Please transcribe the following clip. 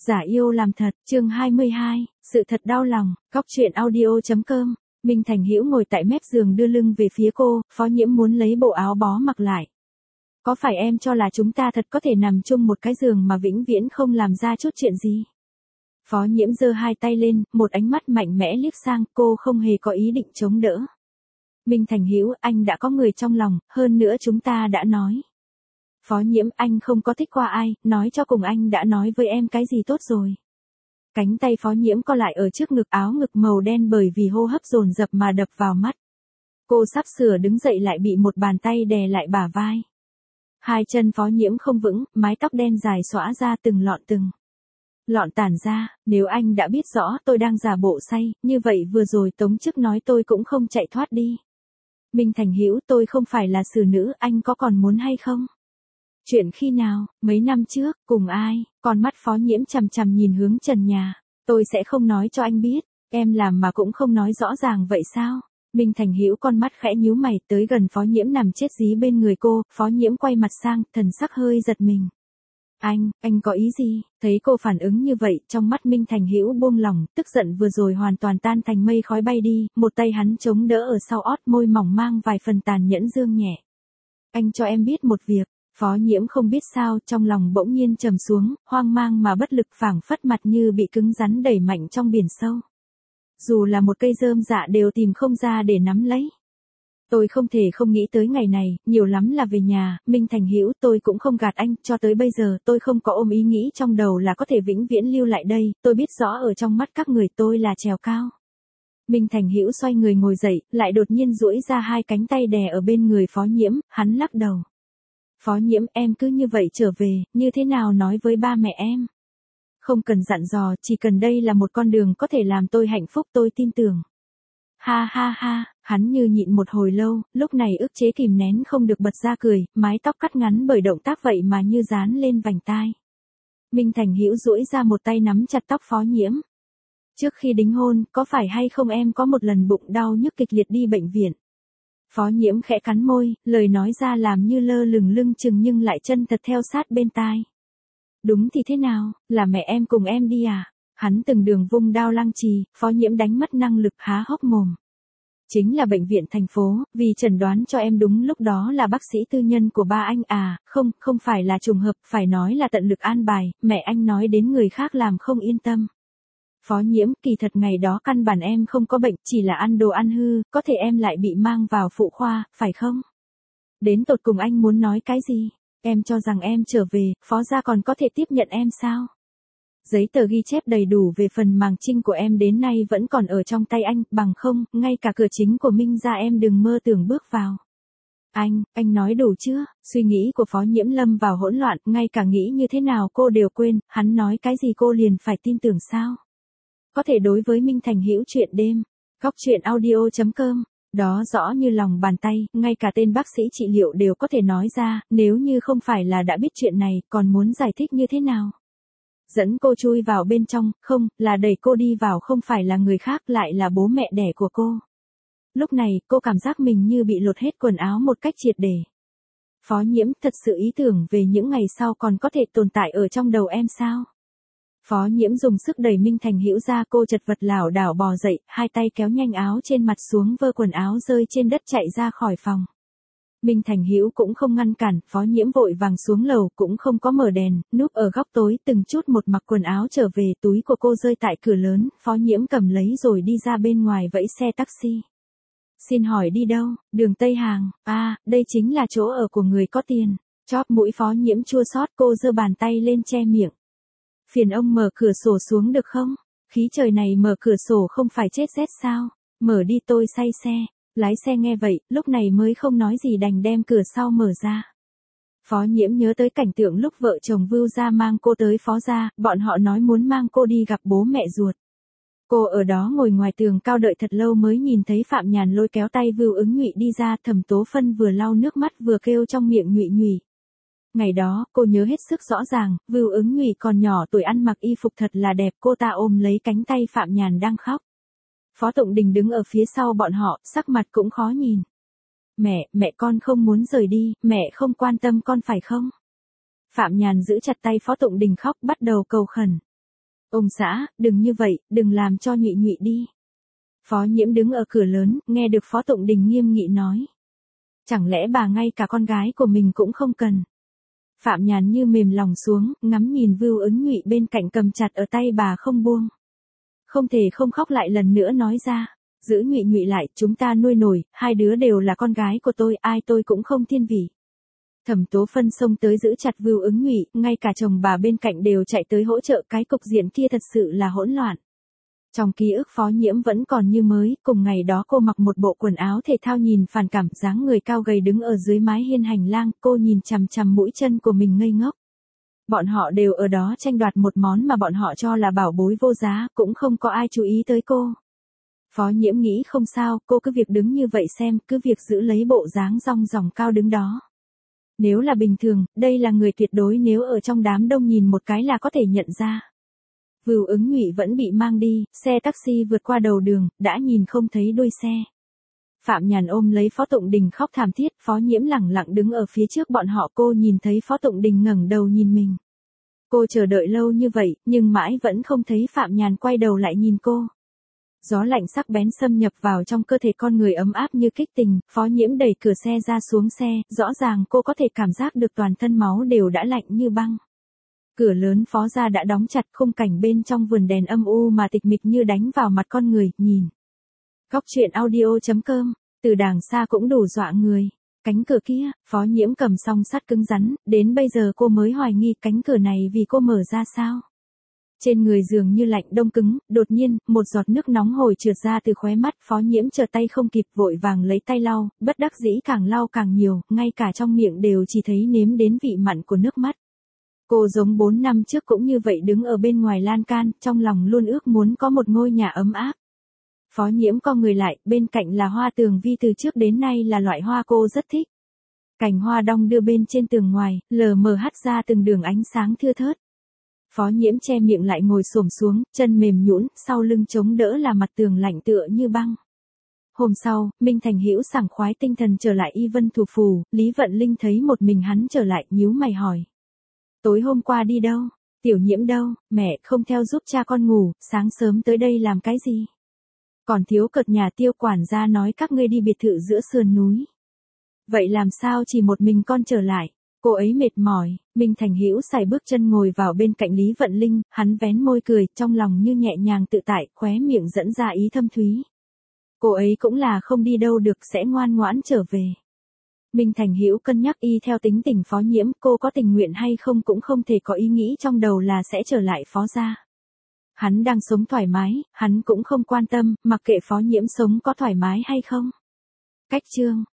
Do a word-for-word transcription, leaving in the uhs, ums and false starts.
Giả yêu làm thật, chương hai mươi hai, sự thật đau lòng, góc truyện audio.com. Minh Thành Hữu ngồi tại mép giường đưa lưng về phía cô, Phó Nhiễm muốn lấy bộ áo bó mặc lại. Có phải em cho là chúng ta thật có thể nằm chung một cái giường mà vĩnh viễn không làm ra chút chuyện gì? Phó Nhiễm giơ hai tay lên, một ánh mắt mạnh mẽ liếc sang, cô không hề có ý định chống đỡ. Minh Thành Hữu, anh đã có người trong lòng, hơn nữa chúng ta đã nói. Phó Nhiễm, anh không có thích qua ai, nói cho cùng anh đã nói với em cái gì tốt rồi. Cánh tay Phó Nhiễm co lại ở trước ngực, áo ngực màu đen bởi vì hô hấp dồn dập mà đập vào mắt. Cô sắp sửa đứng dậy lại bị một bàn tay đè lại bả vai. Hai chân Phó Nhiễm không vững, mái tóc đen dài xõa ra từng lọn từng. Lọn tản ra, nếu anh đã biết rõ tôi đang giả bộ say, như vậy vừa rồi Tống Chức nói tôi cũng không chạy thoát đi. Minh Thành Hữu, tôi không phải là xử nữ, anh có còn muốn hay không? Chuyện khi nào, mấy năm trước, cùng ai? Con mắt Phó Nhiễm chằm chằm nhìn hướng trần nhà. Tôi sẽ không nói cho anh biết, em làm mà cũng không nói rõ ràng vậy sao? Minh Thành Hữu con mắt khẽ nhíu mày, tới gần Phó Nhiễm nằm chết dí bên người cô, Phó Nhiễm quay mặt sang, thần sắc hơi giật mình. Anh, anh có ý gì? Thấy cô phản ứng như vậy, trong mắt Minh Thành Hữu buông lỏng, tức giận vừa rồi hoàn toàn tan thành mây khói bay đi, một tay hắn chống đỡ ở sau ót, môi mỏng mang vài phần tàn nhẫn dương nhẹ. Anh cho em biết một việc. Phó Nhiễm không biết sao, trong lòng bỗng nhiên trầm xuống, hoang mang mà bất lực, phảng phất mặt như bị cứng rắn đẩy mạnh trong biển sâu. Dù là một cây rơm dạ đều tìm không ra để nắm lấy. Tôi không thể không nghĩ tới ngày này, nhiều lắm là về nhà, Minh Thành Hữu, tôi cũng không gạt anh, cho tới bây giờ tôi không có ôm ý nghĩ trong đầu là có thể vĩnh viễn lưu lại đây, tôi biết rõ ở trong mắt các người tôi là trèo cao. Minh Thành Hữu xoay người ngồi dậy, lại đột nhiên duỗi ra hai cánh tay đè ở bên người Phó Nhiễm, hắn lắc đầu. Phó Nhiễm, em cứ như vậy trở về, như thế nào nói với ba mẹ em? Không cần dặn dò, chỉ cần đây là một con đường có thể làm tôi hạnh phúc, tôi tin tưởng. Ha ha ha, hắn như nhịn một hồi lâu, lúc này ức chế kìm nén không được bật ra cười, mái tóc cắt ngắn bởi động tác vậy mà như dán lên vành tai. Minh Thành Hữu duỗi ra một tay nắm chặt tóc Phó Nhiễm. Trước khi đính hôn, có phải hay không em có một lần bụng đau nhức kịch liệt đi bệnh viện? Phó Nhiễm khẽ cắn môi, lời nói ra làm như lơ lửng lưng chừng nhưng lại chân thật theo sát bên tai. Đúng thì thế nào, là mẹ em cùng em đi à? Hắn từng đường vung đao lăng trì, Phó Nhiễm đánh mất năng lực há hốc mồm. Chính là bệnh viện thành phố, vì chẩn đoán cho em đúng lúc đó là bác sĩ tư nhân của ba anh à, không, không phải là trùng hợp, phải nói là tận lực an bài, mẹ anh nói đến người khác làm không yên tâm. Phó Nhiễm, kỳ thật ngày đó căn bản em không có bệnh, chỉ là ăn đồ ăn hư, có thể em lại bị mang vào phụ khoa, phải không? Đến tột cùng anh muốn nói cái gì? Em cho rằng em trở về, Phó gia còn có thể tiếp nhận em sao? Giấy tờ ghi chép đầy đủ về phần màng trinh của em đến nay vẫn còn ở trong tay anh, bằng không, ngay cả cửa chính của Minh gia em đừng mơ tưởng bước vào. Anh, anh nói đủ chưa? Suy nghĩ của Phó Nhiễm lâm vào hỗn loạn, ngay cả nghĩ như thế nào cô đều quên, hắn nói cái gì cô liền phải tin tưởng sao? Có thể đối với Minh Thành Hữu chuyện đêm, góc truyện audio.com, đó rõ như lòng bàn tay, ngay cả tên bác sĩ trị liệu đều có thể nói ra, nếu như không phải là đã biết chuyện này, còn muốn giải thích như thế nào? Dẫn cô chui vào bên trong, không, là đẩy cô đi vào không phải là người khác lại là bố mẹ đẻ của cô. Lúc này, cô cảm giác mình như bị lột hết quần áo một cách triệt để. Phó Nhiễm, thật sự ý tưởng về những ngày sau còn có thể tồn tại ở trong đầu em sao? Phó Nhiễm dùng sức đẩy Minh Thành Hữu ra, cô chật vật lảo đảo bò dậy, hai tay kéo nhanh áo trên mặt xuống, vơ quần áo rơi trên đất chạy ra khỏi phòng. Minh Thành Hữu cũng không ngăn cản, Phó Nhiễm vội vàng xuống lầu, cũng không có mở đèn, núp ở góc tối, từng chút một mặc quần áo trở về, túi của cô rơi tại cửa lớn, Phó Nhiễm cầm lấy rồi đi ra bên ngoài vẫy xe taxi. Xin hỏi đi đâu? Đường Tây Hàng, à, đây chính là chỗ ở của người có tiền. Chóp mũi Phó Nhiễm chua xót, cô giơ bàn tay lên che miệng. Phiền ông mở cửa sổ xuống được không? Khí trời này mở cửa sổ không phải chết rét sao? Mở đi, tôi say xe. Lái xe nghe vậy, lúc này mới không nói gì đành đem cửa sau mở ra. Phó Nhiễm nhớ tới cảnh tượng lúc vợ chồng Vưu gia mang cô tới Phó gia, bọn họ nói muốn mang cô đi gặp bố mẹ ruột. Cô ở đó ngồi ngoài tường cao đợi thật lâu mới nhìn thấy Phạm Nhàn lôi kéo tay Vưu Ứng Nhụy đi ra, Thẩm Tố Phân vừa lau nước mắt vừa kêu trong miệng nhụy nhụy. Ngày đó, cô nhớ hết sức rõ ràng, Vưu Ứng Nhụy còn nhỏ tuổi ăn mặc y phục thật là đẹp, cô ta ôm lấy cánh tay Phạm Nhàn đang khóc. Phó Tụng Đình đứng ở phía sau bọn họ, sắc mặt cũng khó nhìn. Mẹ, mẹ con không muốn rời đi, mẹ không quan tâm con phải không? Phạm Nhàn giữ chặt tay Phó Tụng Đình khóc, bắt đầu cầu khẩn. Ông xã, đừng như vậy, đừng làm cho Nhụy Nhụy đi. Phó Nhiễm đứng ở cửa lớn, nghe được Phó Tụng Đình nghiêm nghị nói. Chẳng lẽ bà ngay cả con gái của mình cũng không cần. Phạm Nhàn như mềm lòng xuống, ngắm nhìn Vưu Ứng Nhụy bên cạnh cầm chặt ở tay bà không buông. Không thể không khóc lại lần nữa nói ra. Giữ Nhụy Nhụy lại, chúng ta nuôi nổi, hai đứa đều là con gái của tôi, ai tôi cũng không thiên vị. Thẩm Tố Phân xông tới giữ chặt Vưu Ứng Nhụy, ngay cả chồng bà bên cạnh đều chạy tới hỗ trợ, cái cục diện kia thật sự là hỗn loạn. Trong ký ức Phó Nhiễm vẫn còn như mới, cùng ngày đó cô mặc một bộ quần áo thể thao nhìn phản cảm, dáng người cao gầy đứng ở dưới mái hiên hành lang, cô nhìn chằm chằm mũi chân của mình ngây ngốc. Bọn họ đều ở đó tranh đoạt một món mà bọn họ cho là bảo bối vô giá, cũng không có ai chú ý tới cô. Phó Nhiễm nghĩ không sao, cô cứ việc đứng như vậy xem, cứ việc giữ lấy bộ dáng rong ròng cao đứng đó. Nếu là bình thường, đây là người tuyệt đối nếu ở trong đám đông nhìn một cái là có thể nhận ra. Vưu Ứng Nhụy vẫn bị mang đi, xe taxi vượt qua đầu đường, đã nhìn không thấy đuôi xe. Phạm Nhàn ôm lấy Phó Tụng Đình khóc thảm thiết, Phó Nhiễm lẳng lặng đứng ở phía trước bọn họ, cô nhìn thấy Phó Tụng Đình ngẩng đầu nhìn mình. Cô chờ đợi lâu như vậy, nhưng mãi vẫn không thấy Phạm Nhàn quay đầu lại nhìn cô. Gió lạnh sắc bén xâm nhập vào trong cơ thể con người ấm áp như kích tình, Phó Nhiễm đẩy cửa xe ra xuống xe, rõ ràng cô có thể cảm giác được toàn thân máu đều đã lạnh như băng. Cửa lớn Phó gia đã đóng chặt, khung cảnh bên trong vườn đèn âm u mà tịch mịch như đánh vào mặt con người, nhìn. Góc truyện audio chấm com, từ đàng xa cũng đủ dọa người. Cánh cửa kia, Phó Nhiễm cầm song sắt cứng rắn, đến bây giờ cô mới hoài nghi cánh cửa này vì cô mở ra sao. Trên người dường như lạnh đông cứng, đột nhiên, một giọt nước nóng hổi trượt ra từ khóe mắt, Phó Nhiễm trở tay không kịp vội vàng lấy tay lau, bất đắc dĩ càng lau càng nhiều, ngay cả trong miệng đều chỉ thấy nếm đến vị mặn của nước mắt. Cô giống bốn năm trước cũng như vậy đứng ở bên ngoài lan can, trong lòng luôn ước muốn có một ngôi nhà ấm áp. Phó Nhiễm co người lại, bên cạnh là hoa tường vi từ trước đến nay là loại hoa cô rất thích. Cành hoa đong đưa bên trên tường ngoài, lờ mờ hắt ra từng đường ánh sáng thưa thớt. Phó Nhiễm che miệng lại ngồi xổm xuống, chân mềm nhũn, sau lưng chống đỡ là mặt tường lạnh tựa như băng. Hôm sau, Minh Thành Hữu sảng khoái tinh thần trở lại Y Vân Thủ Phủ, Lý Vận Linh thấy một mình hắn trở lại, nhíu mày hỏi. Tối hôm qua đi đâu? Tiểu Nhiễm đâu? Mẹ không theo giúp cha con ngủ, sáng sớm tới đây làm cái gì? Còn thiếu cợt nhà Tiêu quản gia nói các ngươi đi biệt thự giữa sườn núi. Vậy làm sao chỉ một mình con trở lại? Cô ấy mệt mỏi. Minh Thành Hữu sải bước chân ngồi vào bên cạnh Lý Vận Linh, hắn vén môi cười, trong lòng như nhẹ nhàng tự tại, khóe miệng dẫn ra ý thâm thúy. Cô ấy cũng là không đi đâu được, sẽ ngoan ngoãn trở về. Minh Thành Hữu cân nhắc y theo tính tình Phó Nhiễm, cô có tình nguyện hay không cũng không thể có ý nghĩ trong đầu là sẽ trở lại Phó gia. Hắn đang sống thoải mái, hắn cũng không quan tâm, mặc kệ Phó Nhiễm sống có thoải mái hay không. Cách chương